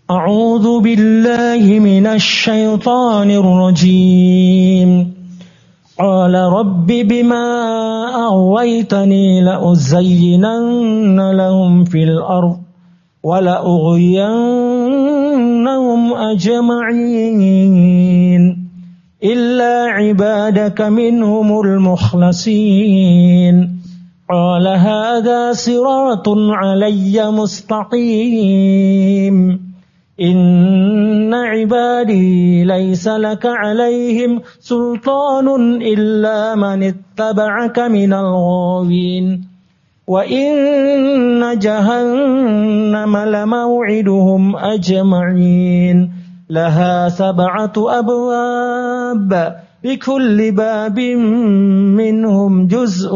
أعوذ بالله من الشيطان الرجيم قال رب بما أغويتني لأزينن لهم في الأرض ولأغوينهم أجمعين إلا عبادك منهم المخلصين قال هذا صراط علي مستقيم إن عبادي ليس لك عليهم سلطان إلا من اتبعك من الغاوين وإن جهنم لموعدهم أجمعين لها 7 أبواب لكل باب منهم جزء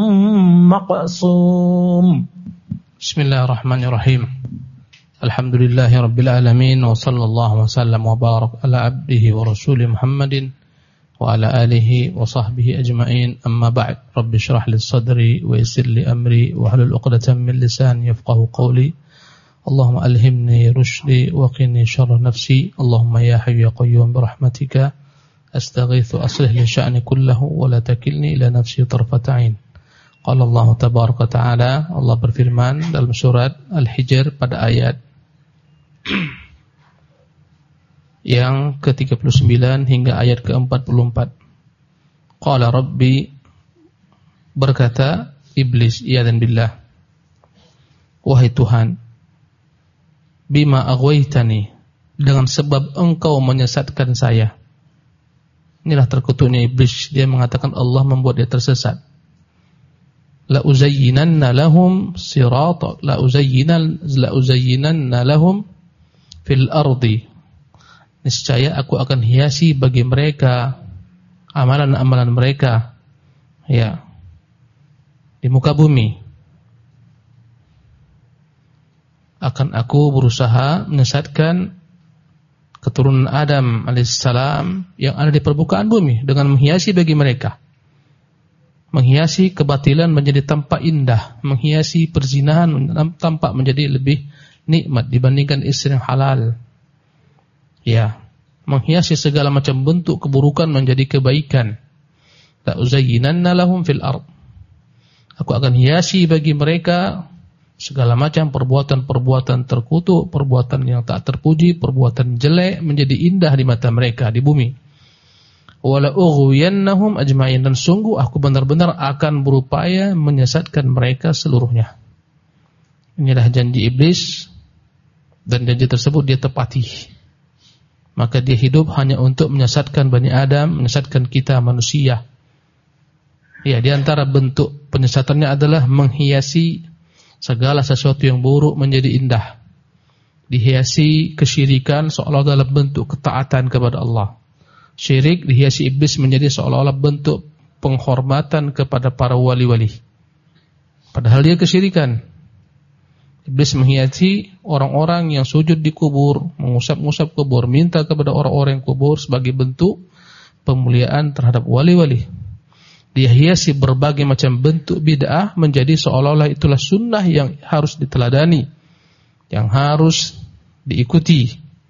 مقسوم. بسم الله الرحمن الرحيم. الحمد لله رب العالمين وصلى الله وسلم وبارك على عبده ورسوله محمد وعلى آله وصحبه أجمعين. أما بعد رب اشرح لي صدري ويسر لي أمري واحلل عقدة من لساني يفقهوا قولي. اللهم ألهمني رشدي وقني شر نفسي. اللهم يا حي يا قيوم برحمتك أستغيث أصلح لي شأني كله ولا تكلني إلى نفسي طرفة عين. Qala Allah tabaraka ta'ala, Allah berfirman dalam surat Al-Hijr pada ayat yang ke-39 hingga ayat ke-44. Qala Rabbi, berkata iblis, iyadzan billah, wahai Tuhan, bima aghwaytani, dengan sebab engkau menyesatkan saya. Inilah terkutuknya iblis, dia mengatakan Allah membuat dia tersesat. La uzayyinanna lahum sirata la uzayyinanna lahum fil ardi, niscaya aku akan hiasi bagi mereka amalan-amalan mereka ya di muka bumi. Akan aku berusaha menyesatkan keturunan Adam alaihissalam yang ada di permukaan bumi dengan menghiasi bagi mereka, menghiasi kebatilan menjadi tampak indah, menghiasi perzinahan tampak menjadi lebih nikmat dibandingkan istri yang halal. Ya, menghiasi segala macam bentuk keburukan menjadi kebaikan. La uzayyinanna lahum fil ard. Aku akan hiasi bagi mereka segala macam perbuatan-perbuatan terkutuk, perbuatan yang tak terpuji, perbuatan jelek menjadi indah di mata mereka di bumi. Wala ughwiyannahum ajma'in, dan sungguh aku benar-benar akan berupaya menyesatkan mereka seluruhnya. Inilah janji iblis, dan janji tersebut dia tepati. Maka dia hidup hanya untuk menyesatkan Bani Adam, menyesatkan kita manusia. Ya, di antara bentuk penyesatannya adalah menghiasi segala sesuatu yang buruk menjadi indah. Dihiasi kesyirikan seolah-olah dalam bentuk ketaatan kepada Allah. Syirik dihiasi iblis menjadi seolah-olah bentuk penghormatan kepada para wali-wali. Padahal dia kesyirikan. Iblis menghiasi orang-orang yang sujud di kubur, mengusap-ngusap kubur, minta kepada orang-orang yang kubur sebagai bentuk pemuliaan terhadap wali-wali. Dia hiasi berbagai macam bentuk bid'ah menjadi seolah-olah itulah sunnah yang harus diteladani, yang harus diikuti.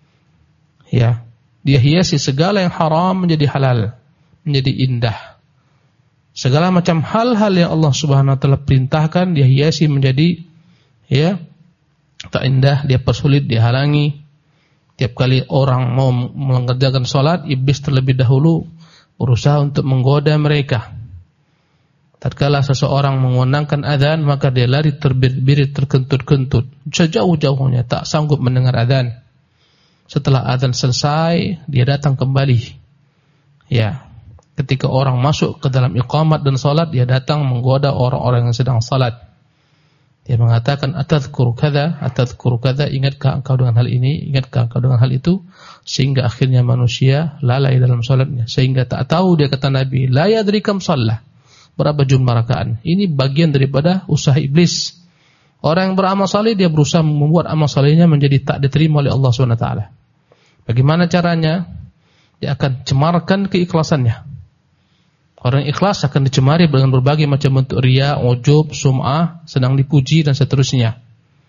Ya, dia hiasi segala yang haram menjadi halal, menjadi indah. Segala macam hal-hal yang Allah Subhanahu wa taala perintahkan dia hiasi menjadi ya tak indah, dia persulit, dihalangi. Tiap kali orang mau mengerjakan salat, iblis terlebih dahulu berusaha untuk menggoda mereka. Tatkala seseorang mengumandangkan azan, maka dia lari terbirit-birit, terkentut-kentut, sejauh-jauhnya tak sanggup mendengar azan. Setelah azan selesai, dia datang kembali. Ya, ketika orang masuk ke dalam iqamat dan salat, dia datang menggoda orang-orang yang sedang salat. Dia mengatakan atadhkuru kadza, ingatkah engkau dengan hal ini, ingatkah engkau dengan hal itu, sehingga akhirnya manusia lalai dalam salatnya, sehingga tak tahu, dia kata Nabi, la yadri kam shalla, berapa jumlah rakaat. Ini bagian daripada usaha iblis. Orang yang beramal saleh dia berusaha membuat amal salehnya menjadi tak diterima oleh Allah SWT. Bagaimana caranya? Dia akan cemarkan keikhlasannya. Orang ikhlas akan dicemari dengan berbagai macam bentuk riya, ujub, sum'ah, senang dipuji dan seterusnya.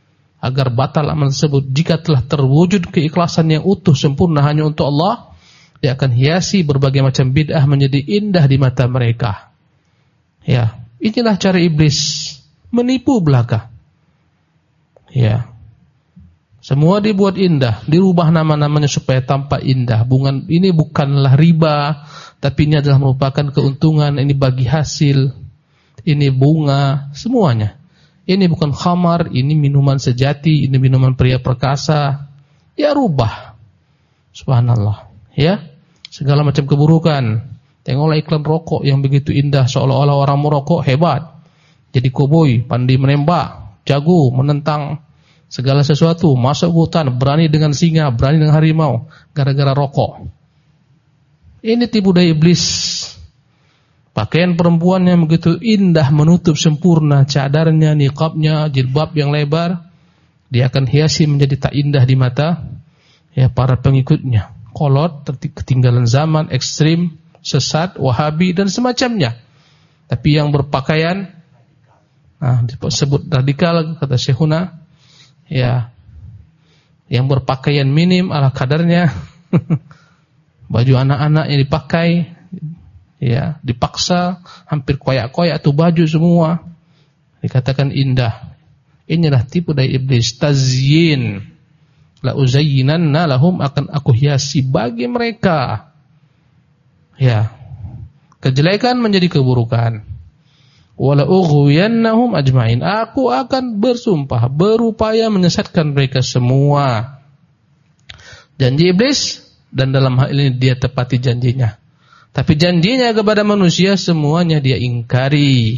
agar batal amal tersebut. Jika telah terwujud keikhlasan yang utuh sempurna hanya untuk Allah, dia akan hiasi berbagai macam bid'ah menjadi indah di mata mereka. Ya, inilah cara iblis menipu belaka. Ya, semua dibuat indah, dirubah nama-namanya supaya tampak indah. Ini bukanlah riba, tapi ini adalah merupakan keuntungan. Ini bagi hasil, ini bunga, semuanya. Ini bukan khamar, ini minuman sejati, ini minuman pria perkasa. Ya, rubah. Subhanallah. Ya, segala macam keburukan. Tengoklah iklan rokok yang begitu indah, seolah-olah orang merokok hebat. Jadi koboi, pandai menembak, jago menentang segala sesuatu, masuk hutan, berani dengan singa, berani dengan harimau, gara-gara rokok. Ini tipu daya iblis. Pakaian perempuan yang begitu indah, menutup sempurna cadarnya, niqabnya, jilbab yang lebar, dia akan hiasi menjadi tak indah di mata ya para pengikutnya. Kolot, ketinggalan zaman, ekstrim, sesat, wahabi dan semacamnya. Tapi yang berpakaian disebut radikal, kata Syekhuna, ya, yang berpakaian minim ala kadarnya, baju anak-anak yang dipakai, ya, dipaksa, hampir koyak-koyak tuh baju semua, dikatakan indah. Inilah tipu daya iblis, tazyin. La uzayyinanna lahum, akan aku hiasi bagi mereka. Ya, kejelekan menjadi keburukan. Wala ughwiyannahum ajma'in, aku akan bersumpah, berupaya menyesatkan mereka semua. Janji iblis, dan dalam hal ini dia tepati janjinya. Tapi janjinya kepada manusia semuanya dia ingkari.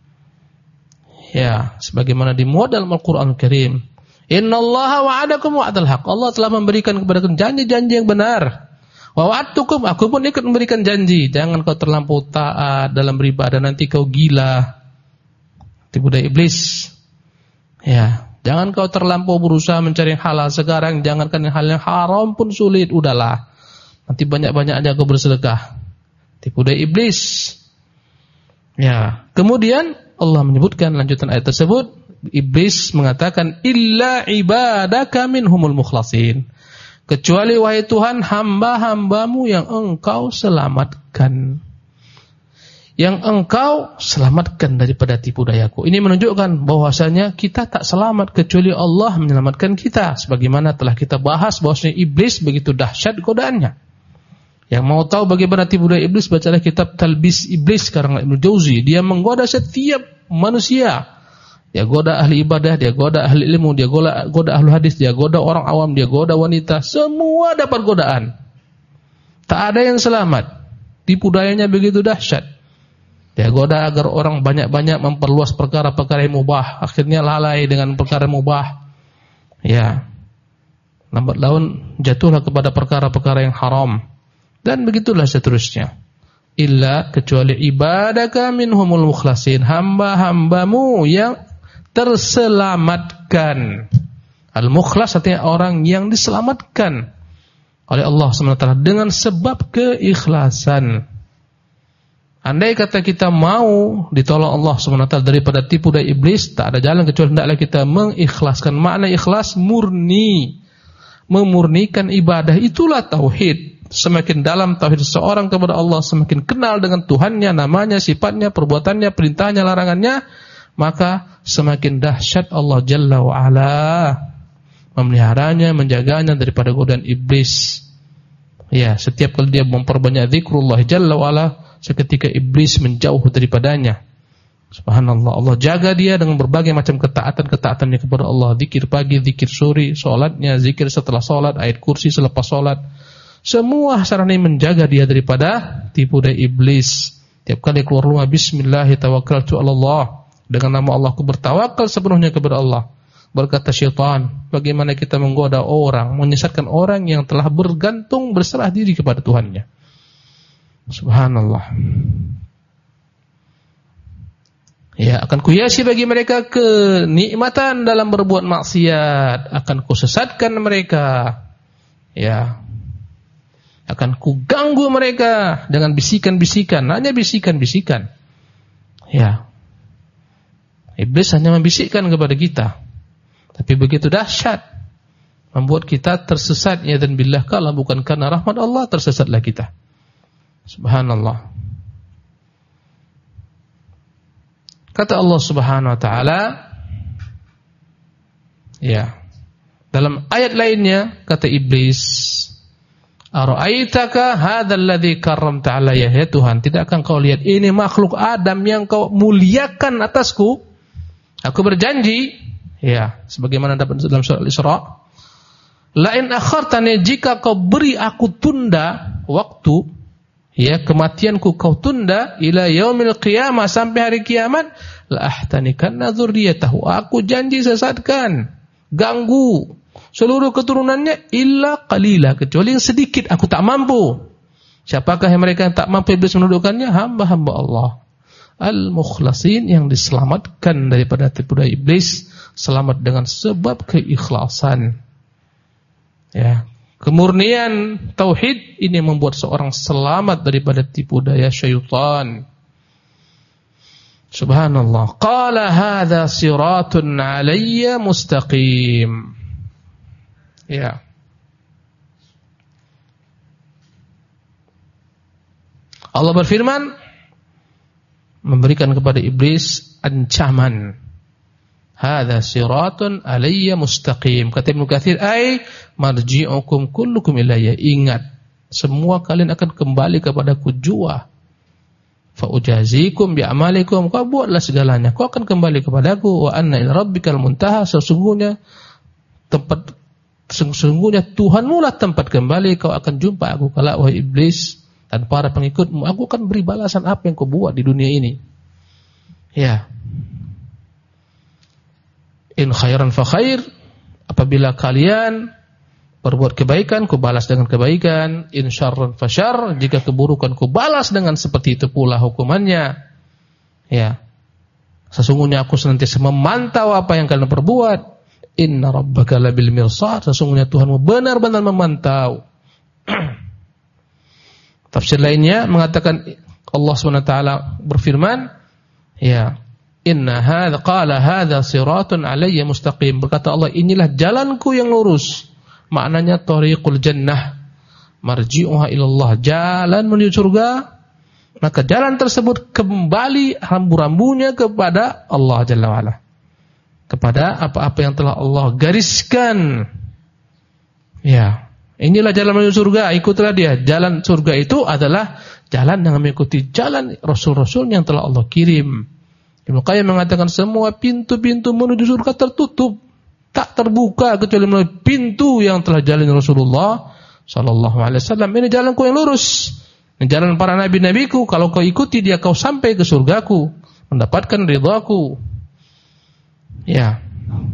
Ya, sebagaimana dimuat dalam Al-Qur'an Al-Karim. Innallaha wa'adakum wa'dal haq. Allah telah memberikan kepada kalian janji-janji yang benar. Wa wa'adtukum, aku pun ikut memberikan janji. Jangan kau terlampau taat dalam beribadah, nanti kau gila. Tipu daya iblis. Ya, jangan kau terlampau berusaha mencari yang halal sekarang, jangankan hal yang haram pun sulit, udahlah. Nanti banyak-banyak aja kau bersedekah. Tipu daya iblis. Ya, kemudian Allah menyebutkan lanjutan ayat tersebut, iblis mengatakan illa ibadaka minhumul mukhlasin. Kecuali wahai Tuhan hamba-hambamu yang engkau selamatkan. Yang engkau selamatkan daripada tipu dayaku. Ini menunjukkan bahwasanya kita tak selamat kecuali Allah menyelamatkan kita. Sebagaimana telah kita bahas bahwasanya iblis begitu dahsyat godaannya. Yang mau tahu bagaimana tipu daya iblis, bacalah kitab Talbis Iblis karang Ibnu Jauzi. Dia menggoda setiap manusia. Dia goda ahli ibadah, dia goda ahli ilmu, dia goda ahli hadis, dia goda orang awam, dia goda wanita. Semua dapat godaan. Tak ada yang selamat. Tipu dayanya begitu dahsyat. Dia goda agar orang banyak-banyak memperluas perkara-perkara yang mubah. Akhirnya lalai dengan perkara mubah. Ya, lambat laun jatuhlah kepada perkara-perkara yang haram. Dan begitulah seterusnya. Illa, kecuali ibadaka minhumul mukhlasin, hamba-hambamu yang terselamatkan. Al-mukhlas artinya orang yang diselamatkan oleh Allah SWT dengan sebab keikhlasan. Andai kata kita mau ditolong Allah SWT daripada tipu daya iblis, tak ada jalan kecuali hendaklah kita mengikhlaskan. Makna ikhlas murni, memurnikan ibadah, itulah tauhid. Semakin dalam tauhid seseorang kepada Allah, semakin kenal dengan Tuhannya, namanya, sifatnya, perbuatannya, perintahnya, larangannya, maka semakin dahsyat Allah Jalla wa'ala memeliharanya, menjaganya daripada godaan iblis. Ya, setiap kali dia memperbanyak zikrullah Jalla wa'ala, seketika iblis menjauh daripadanya. Subhanallah, Allah jaga dia dengan berbagai macam ketaatan-ketaatannya kepada Allah. Zikir pagi, zikir sore, solatnya, zikir setelah solat, ayat kursi selepas solat. Semua sarana menjaga dia daripada tipu daya iblis. Tiap kali keluar rumah, bismillah tawakkaltu 'ala Allah. Dengan nama Allah aku bertawakal sepenuhnya kepada Allah. Berkata syaitan, bagaimana kita menggoda orang, menyesatkan orang yang telah bergantung, berserah diri kepada Tuhannya. Subhanallah. Ya, akan kuhiasi bagi mereka kenikmatan dalam berbuat maksiat, akan kusesatkan mereka. Ya, akan kuganggu mereka dengan bisikan-bisikan, hanya bisikan-bisikan. Ya, iblis hanya membisikkan kepada kita. Tapi begitu dahsyat, membuat kita tersesat, ya dan billah, kalau bukan karena rahmat Allah, tersesatlah kita. Subhanallah. Kata Allah Subhanahu wa taala, ya, dalam ayat lainnya kata iblis, "Ara'aitaka hadzal ladzi karramta 'alayya?" Ya Tuhan, tidakkah kau lihat ini makhluk Adam yang kau muliakan atasku? Aku berjanji, ya, sebagaimana dapat dalam surah Al-Isra, "La in akhartani," jika kau beri aku tunda waktu, ya, kematianku kau tunda, "ila yaumil qiyamah," sampai hari kiamat, "la ahtanikanna dzurriyyatahu," aku janji sesatkan, ganggu seluruh keturunannya, "illa qalila," kecuali yang sedikit, aku tak mampu. Siapakah yang mereka yang tak mampu iblis menundukkannya? Hamba-hamba Allah al-mukhlasin, yang diselamatkan daripada tipu daya iblis, selamat dengan sebab keikhlasan. Ya, kemurnian tauhid ini membuat seorang selamat daripada tipu daya syaitan. Subhanallah. Qala hadza siratun 'alayya mustaqim. Ya. Allah berfirman, memberikan kepada iblis ancaman. Hadza siratun 'alayya mustaqim. Kata Ibnu Katsir, ai marji'ukum kullukum ilayya. Ingat, semua kalian akan kembali kepadaku jua. Fa ujazikum bi amalikum. Kau buatlah segalanya, kau akan kembali kepadaku. Wa anna ila rabbikal muntaha. Sesungguhnya Tuhanmu lah tempat kembali. Kau akan jumpa aku kala, wahai iblis dan para pengikutmu. Aku akan beri balasan apa yang kau buat di dunia ini. Ya. In khairan fa khair. Apabila kalian berbuat kebaikan, ku balas dengan kebaikan. In syarran fa syarr. Jika keburukan, ku balas dengan seperti itu pula hukumannya. Ya. Sesungguhnya aku senantiasa memantau apa yang kalian perbuat. Inna rabbaka labil mirsad. Sesungguhnya Tuhanmu benar-benar memantau. Tafsir lainnya mengatakan, Allah SWT berfirman, ya, inna hadza qala hadza siratun 'alayya mustaqim. Berkata Allah, inilah jalanku yang lurus. Maknanya thariqul jannah, marji'uha ilallah, jalan menuju surga. Maka jalan tersebut kembali rambu-rambunya kepada Allah Jalla wa'ala, kepada apa-apa yang telah Allah gariskan. Ya, inilah jalan menuju surga, ikutilah dia. Jalan surga itu adalah jalan yang mengikuti jalan Rasul-Rasul yang telah Allah kirim. Ibnu Qayyim mengatakan semua pintu-pintu menuju surga tertutup, tak terbuka kecuali melalui pintu yang telah jalani Rasulullah sallallahu alaihi wasallam. Ini jalanku yang lurus, ini jalan para nabi-nabiku. Kalau kau ikuti dia, kau sampai ke surgaku, mendapatkan ridhaku. Ya.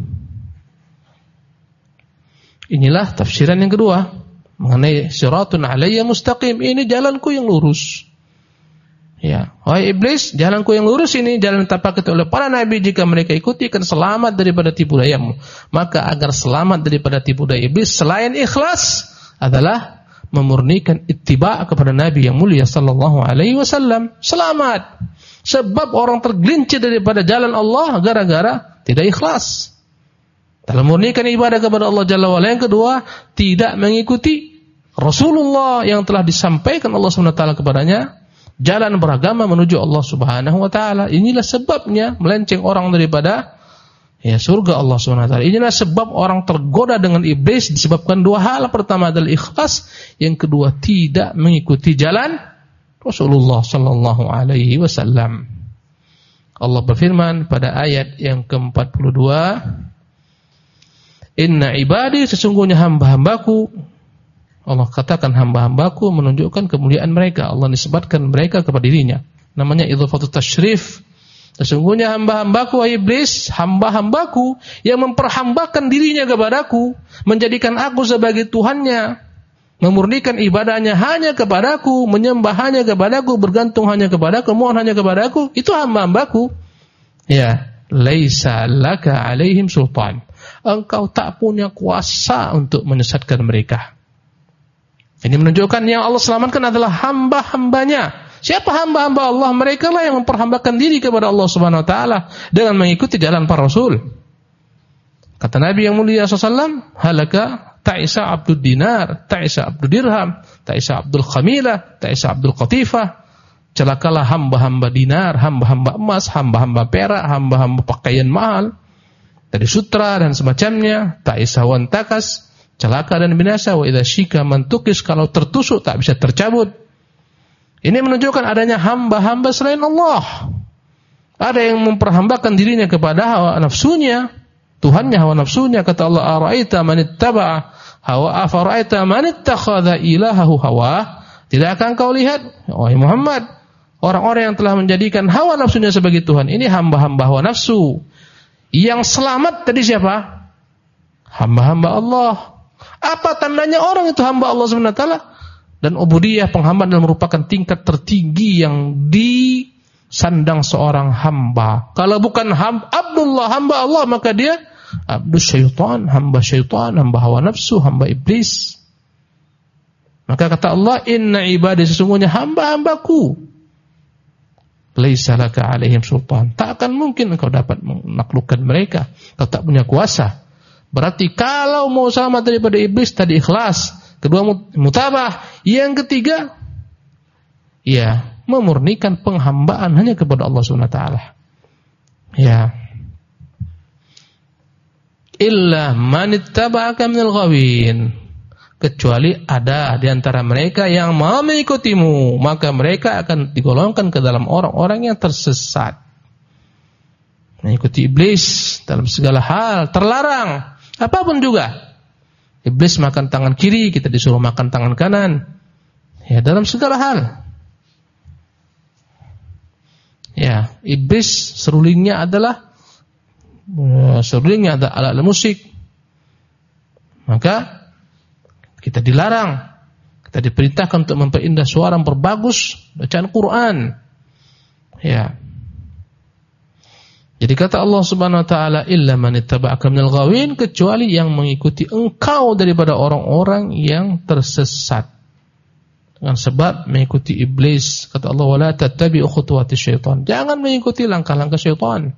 Inilah tafsiran yang kedua mengenai siratun 'alayya mustaqim. Ini jalanku yang lurus. Ya, wahai iblis, jalanku yang lurus ini jalan yang tapakat oleh para nabi. Jika mereka ikuti, akan selamat daripada tipu dayamu. Maka agar selamat daripada tipu daya iblis, selain ikhlas adalah memurnikan ittiba kepada Nabi yang mulia sallallahu alaihi wasallam. Selamat. Sebab orang tergelincir daripada jalan Allah gara-gara tidak ikhlas dalam memurnikan ibadah kepada Allah Jalla wa'ala. Yang kedua, tidak mengikuti Rasulullah yang telah disampaikan Allah SWT kepadanya, jalan beragama menuju Allah Subhanahu wa taala. Inilah sebabnya melenceng orang daripada surga Allah Subhanahu wa taala. Inilah sebab orang tergoda dengan iblis disebabkan dua hal. Pertama adalah ikhlas, yang kedua tidak mengikuti jalan Rasulullah sallallahu alaihi wasallam. Allah berfirman pada ayat yang ke-42, inna ibadi, sesungguhnya hamba-hambaku. Allah katakan hamba-hambaku menunjukkan kemuliaan mereka. Allah nisbatkan mereka kepada dirinya. Namanya idhafatut tasyrif. Sesungguhnya hamba-hambaku, iblis, hamba-hambaku yang memperhambakan dirinya kepadaku, menjadikan aku sebagai Tuhannya, memurnikan ibadahnya hanya kepadaku, menyembah hanya kepadaku, bergantung hanya kepadaku, mohon hanya kepadaku. Itu hamba-hambaku. Ya, laisa laka alaihim sultan. Engkau tak punya kuasa untuk menyesatkan mereka. Ini menunjukkan yang Allah selamatkan adalah hamba-hambanya. Siapa hamba-hamba Allah? Mereka lah yang memperhambakan diri kepada Allah Subhanahu wa taala dengan mengikuti jalan para rasul. Kata Nabi yang mulia SAW, halaka ta'isa abdul dinar, ta'isa abdul dirham, ta'isa abdul khamilah, ta'isa abdul qatifah. Celakalah hamba-hamba dinar, hamba-hamba emas, hamba-hamba perak, hamba-hamba pakaian mahal dari sutra dan semacamnya. Ta'isa wan takas, celaka dan binasa. Wa idza syika mantukis, kalau tertusuk tak bisa tercabut. Ini menunjukkan adanya hamba-hamba selain Allah. Ada yang memperhambakan dirinya kepada hawa nafsunya, Tuhannya hawa nafsunya. Kata Allah, ara'aita man ittaba'a hawa afara'aita man ittakhadha ilahahu hawa. Tidakkah engkau lihat, wahai Muhammad, orang-orang yang telah menjadikan hawa nafsunya sebagai Tuhan? Ini hamba-hamba hawa nafsu. Yang selamat tadi siapa? Hamba-hamba Allah. Apa tandanya orang itu hamba Allah SWT? Dan ubudiyah, penghambaan, merupakan tingkat tertinggi yang disandang seorang hamba. Kalau bukan Abdullah, hamba Allah, maka dia abdus syaitan, hamba hawa nafsu, hamba iblis. Maka kata Allah, inna ibadi, sesungguhnya hamba-hambaku, laisa laka alaihim sultan, tak akan mungkin engkau dapat menaklukkan mereka, kau tak punya kuasa. Berarti kalau mau selamat daripada iblis, tadi ikhlas, kedua mutabah, yang ketiga ya memurnikan penghambaan hanya kepada Allah Subhanahu wa taala. Ya. Illa man ittaba'aka minal ghawin, kecuali ada di antara mereka yang mau mengikutimu, maka mereka akan digolongkan ke dalam orang-orang yang tersesat. Mengikuti iblis dalam segala hal, terlarang, apapun juga. Iblis makan tangan kiri, kita disuruh makan tangan kanan. Ya, dalam segala hal. Ya, iblis serulingnya adalah alat musik. Maka kita dilarang, kita diperintahkan untuk memperindah suara, memperbagus bacaan Quran. Ya. Jadi kata Allah Subhanahu wa taala, illa man ittaba'aka minal ghawin, kecuali yang mengikuti engkau daripada orang-orang yang tersesat. Dengan sebab mengikuti iblis. Kata Allah, wala tattabi'u khutuwati syaitan, jangan mengikuti langkah-langkah syaitan.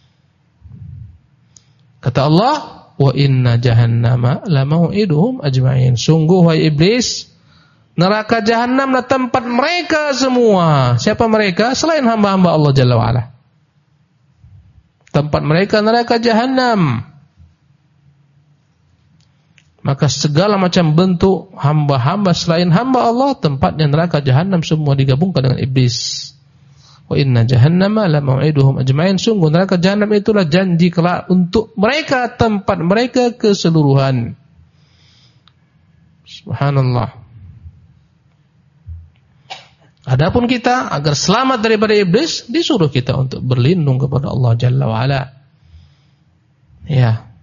Kata Allah, wa inna jahannama la mau'iduhum ajma'in, sungguh wahai iblis, neraka jahannamlah tempat mereka semua. Siapa mereka? Selain hamba-hamba Allah Jalla wa'ala. Tempat mereka neraka jahannam. Maka segala macam bentuk hamba-hamba selain hamba Allah, tempatnya neraka jahannam, semua digabungkan dengan iblis. Wa inna jahannama la mau'iduhum ajma'in, sungguh neraka jahannam itulah janji kelak untuk mereka, tempat mereka keseluruhan. Subhanallah. Adapun kita agar selamat daripada iblis, disuruh kita untuk berlindung kepada Allah Jalla wa'ala. Ya.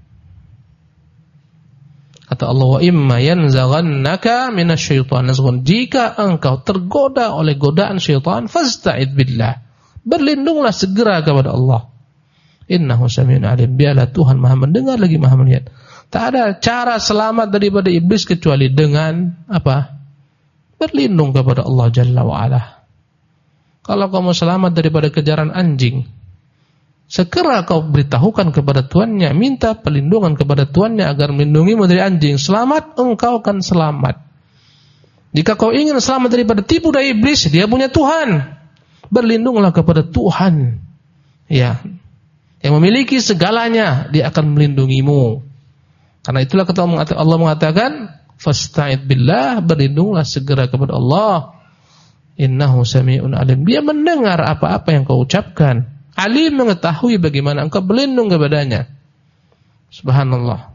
Kata Allah, wa imma yanzaghannaka minasyaitan nazghun, jika engkau tergoda oleh godaan syaitan, fasta'id billah, berlindunglah segera kepada Allah. Innahu samiun alim, biarlah Tuhan Maha mendengar lagi Maha melihat. Tak ada cara selamat daripada iblis kecuali dengan apa? Berlindung kepada Allah Jalla wa'ala. Kalau kamu selamat daripada kejaran anjing, segera kau beritahukan kepada tuannya, minta perlindungan kepada tuannya agar melindungimu dari anjing. Selamat, engkau akan selamat. Jika kau ingin selamat daripada tipu daya iblis, dia punya Tuhan. Berlindunglah kepada Tuhan. Ya, yang memiliki segalanya, dia akan melindungimu. Karena itulah kata Allah mengatakan, fasta'id billah, berlindunglah segera kepada Allah. Innahu sami'un alim, dia mendengar apa-apa yang kau ucapkan. Alim, mengetahui bagaimana engkau berlindung kepadanya. Subhanallah.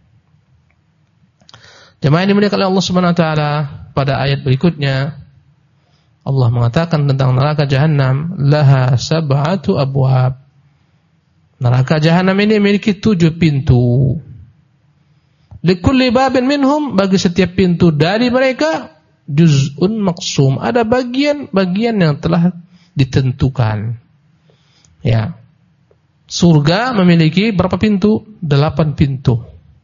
Jemaah yang dimuliakan oleh Allah Subhanahu wa taala, pada ayat berikutnya Allah mengatakan tentang neraka Jahannam, laha sab'atu abwab. Neraka Jahannam ini memiliki 7 pintu. Likulli babin minhum, bagi setiap pintu dari mereka, juz'un maqsum, ada bagian-bagian yang telah ditentukan. Ya. Surga memiliki berapa pintu? 8 pintu.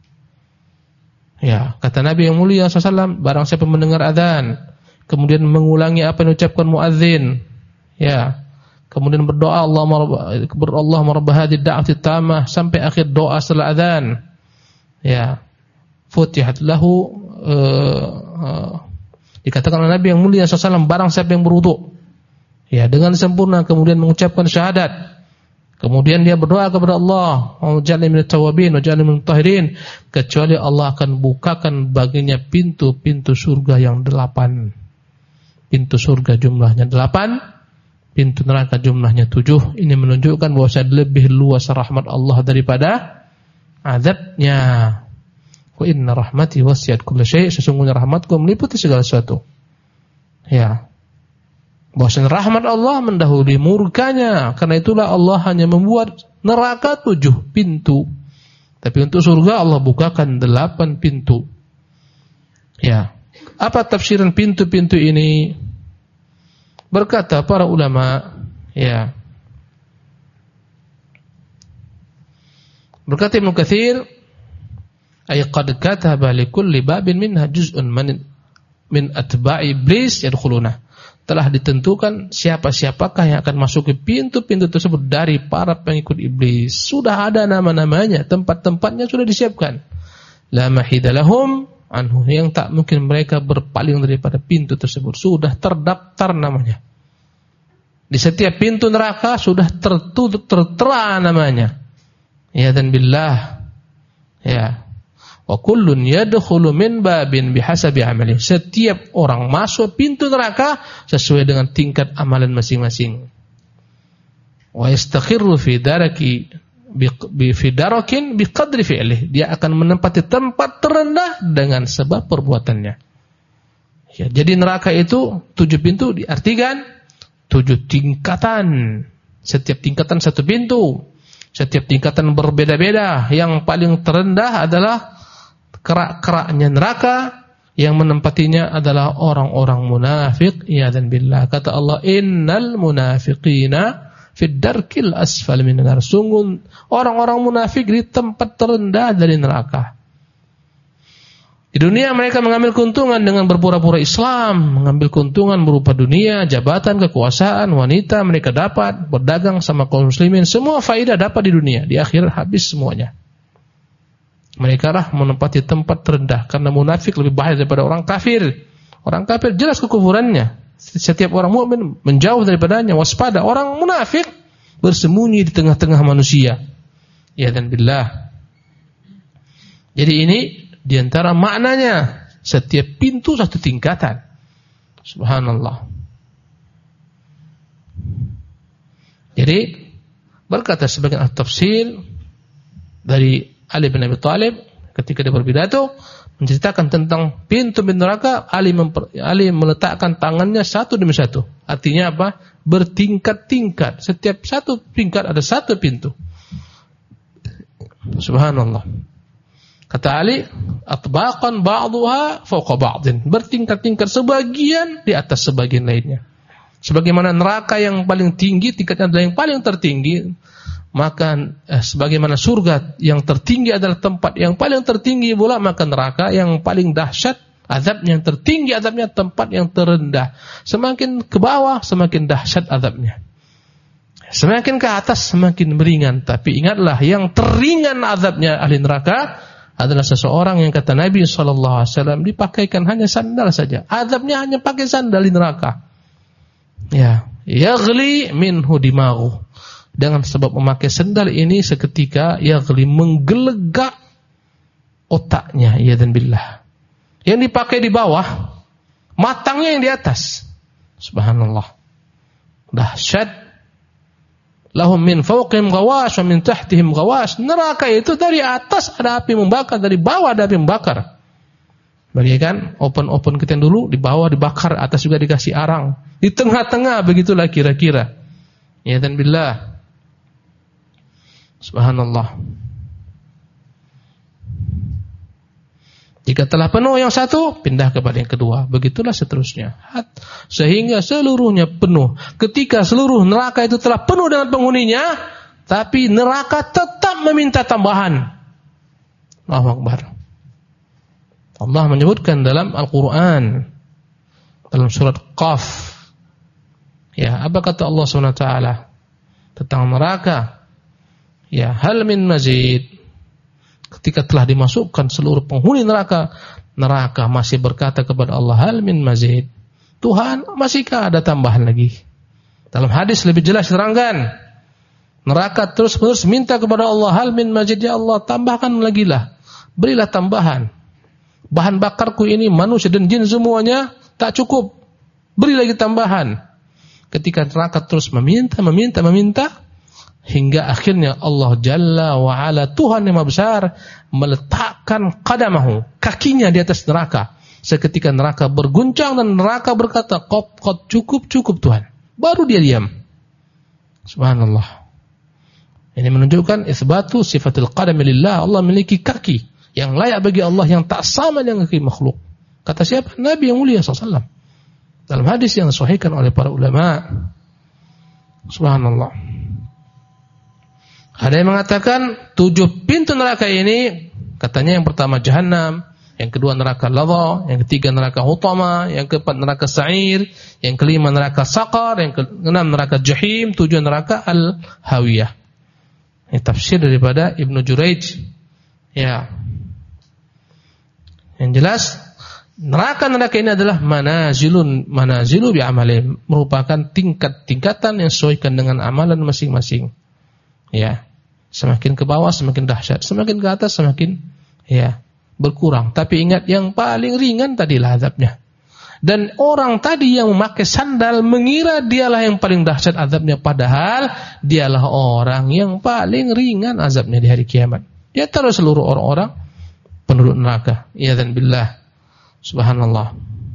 Ya, kata Nabi yang mulia SAW, barang siapa mendengar azan, kemudian mengulangi apa yang diucapkan muadzin, ya, kemudian berdoa Allahumma rabb hadhihi da'wati tammah sampai akhir doa setelah azan, Ya, futihat lahu dikatakan oleh Nabi yang mulia SAW, barang siapa yang berwudu ya dengan sempurna kemudian mengucapkan syahadat, kemudian dia berdoa kepada Allah, waj'alni minat tawabin waj'alni minat tahirin, kecuali Allah akan bukakan baginya pintu-pintu surga yang 8. Pintu surga jumlahnya 8, pintu neraka jumlahnya 7. Ini menunjukkan bahwa lebih luas rahmat Allah daripada azabnya. Wa inna rahmati wasi'at kulla syai', sesungguhnya rahmatku meliputi segala sesuatu. Ya. Bahwasanya rahmat Allah mendahului murkanya. Karena itulah Allah hanya membuat neraka 7 pintu. Tapi untuk surga Allah bukakan 8 pintu. Ya. Apa tafsiran pintu-pintu ini? Berkata para ulama, ya. Berkata Ibnu Katsir, ay qad kataba li kulli babin minha juz'un min atba'i iblis yadkhuluna. Telah ditentukan siapa-siapakah yang akan masuk ke pintu-pintu tersebut dari para pengikut iblis. Sudah ada nama-namanya, tempat-tempatnya sudah disiapkan. La mahida lahum anhu, yang tak mungkin mereka berpaling daripada pintu tersebut. Sudah terdaftar namanya. Di setiap pintu neraka sudah tertera namanya. Ya dan billah. Ya. Wa kullun yadkhulu min babin bihasabi amalihi. Setiap orang masuk pintu neraka sesuai dengan tingkat amalan masing-masing. Wa yastakhirru fi darakin biqadri fi'lihi. Dia akan menempati tempat terendah dengan sebab perbuatannya. Ya, jadi neraka itu 7 pintu diartikan 7 tingkatan. Setiap tingkatan 1 pintu. Setiap tingkatan berbeda-beda. Yang paling terendah adalah kerak-keraknya neraka, yang menempatinya adalah orang-orang munafik. Ya dan billah, kata Allah, innal munafiqina fid darkil asfal minan nar. Sungguh orang-orang munafik di tempat terendah dari neraka. Di dunia mereka mengambil keuntungan dengan berpura-pura Islam, mengambil keuntungan berupa dunia, jabatan, kekuasaan, wanita mereka dapat, berdagang sama kaum muslimin, semua faedah dapat di dunia. Di akhirat habis semuanya. Mereka lah menempati tempat terendah, karena munafik lebih bahaya daripada orang kafir. Orang kafir jelas kekufurannya. Setiap orang mukmin menjauh daripadanya, waspada. Orang munafik bersembunyi di tengah-tengah manusia. Ya dan billah. Jadi ini diantara maknanya, setiap pintu 1 tingkatan. Subhanallah. Jadi berkata sebagian ahli tafsir dari Ali bin Abi Thalib ketika dia berpidato menceritakan tentang pintu-pintu neraka, Ali meletakkan tangannya 1 demi 1. Artinya apa? Bertingkat-tingkat. Setiap 1 tingkat ada 1 pintu. Subhanallah. Kata Ali, atbaqan ba'dhuha fawqa ba'dhin. Bertingkat-tingkat, sebagian di atas sebagian lainnya. Sebagaimana neraka yang paling tinggi tingkatnya adalah yang paling tertinggi, maka sebagaimana surga yang tertinggi adalah tempat yang paling tertinggi pula, maka neraka yang paling dahsyat azabnya, yang tertinggi azabnya, tempat yang terendah. Semakin ke bawah semakin dahsyat azabnya. Semakin ke atas semakin meringan. Tapi ingatlah, yang teringan azabnya ahli neraka adalah seseorang yang kata Nabi SAW dipakaikan hanya sandal saja. Azabnya hanya pakai sandal di neraka. Ya, yaghli minhu dimaghu. Dengan sebab memakai sandal ini seketika yaghli, menggelegak otaknya. Ya dan billah. Yang dipakai di bawah, matangnya yang di atas. Subhanallah. Dahsyat. Lahum min fawqihim ghawash wa min tahtihim ghawash. Neraka itu dari atas ada api membakar, dari bawah ada api membakar. Bagaikan open kita dulu, di bawah dibakar, atas juga dikasih arang. Di tengah-tengah begitulah kira-kira. Ya dan billah. Subhanallah. Jika telah penuh yang satu, pindah kepada yang kedua. Begitulah seterusnya. Sehingga seluruhnya penuh. Ketika seluruh neraka itu telah penuh dengan penghuninya, tapi neraka tetap meminta tambahan. Allahu Akbar. Allah menyebutkan dalam Al-Quran, dalam surat Qaf. Ya, apa kata Allah SWT tentang neraka? Ya, hal min mazid. ketika telah dimasukkan seluruh penghuni neraka, neraka masih berkata kepada Allah, hal min mazid, Tuhan, masihkah ada tambahan lagi? Dalam hadis lebih jelas diterangkan, neraka terus-menerus minta kepada Allah, hal min mazid, ya Allah, tambahkan lagi lah, berilah tambahan. Bahan bakarku ini manusia dan jin semuanya tak cukup, beri lagi tambahan. Ketika neraka terus meminta, hingga akhirnya Allah Jalla wa'ala, Tuhan yang Maha Besar, meletakkan qadamahu, kakinya di atas neraka. Seketika neraka berguncang dan neraka berkata, Qad, cukup Tuhan. Baru dia diam. Subhanallah. Ini menunjukkan isbatu sifatul qadami lillah. Allah memiliki kaki yang layak bagi Allah, yang tak sama dengan kaki makhluk. Kata siapa? Nabi yang mulia SAW. Dalam hadis yang disahihkan oleh para ulama. Subhanallah. Ada yang mengatakan 7 pintu neraka ini, katanya yang pertama Jahannam, yang kedua neraka Ladha, yang ketiga neraka Hutama, yang keempat neraka Sa'ir, yang kelima neraka Saqar, yang keenam neraka Jahim, 7 neraka Al-Hawiyah. Ini tafsir daripada Ibnu Jurayj. Ya. Yang jelas neraka-neraka ini adalah manazilu bi'amalihim, merupakan tingkat-tingkatan yang sesuaikan dengan amalan masing-masing. Ya. Semakin ke bawah semakin dahsyat, semakin ke atas semakin berkurang. Tapi ingat, yang paling ringan tadilah azabnya. Dan orang tadi yang memakai sandal mengira dialah yang paling dahsyat azabnya, padahal dialah orang yang paling ringan azabnya di hari kiamat. Dia taruh seluruh orang-orang penduduk neraka. Iyadzan billah. Subhanallah.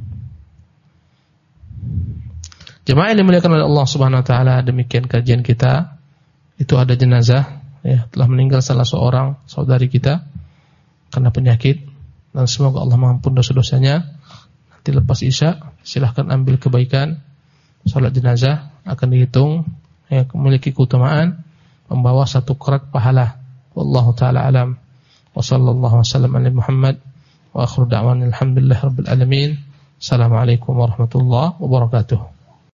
Jemaah yang dimuliakan oleh Allah Subhanahu wa taala, demikian kajian kita. Itu ada jenazah, telah meninggal salah seorang saudari kita karena penyakit, dan semoga Allah mengampuni dosa-dosanya. Nanti lepas Isya silahkan ambil kebaikan, salat jenazah akan dihitung, memiliki keutamaan, membawa 1 kerak pahala. Wallahu taala alam. Wa sallallahu wasallam ala Muhammad wa akhiru da'wana alhamdulillahirabbil alamin. Assalamualaikum warahmatullahi wabarakatuh.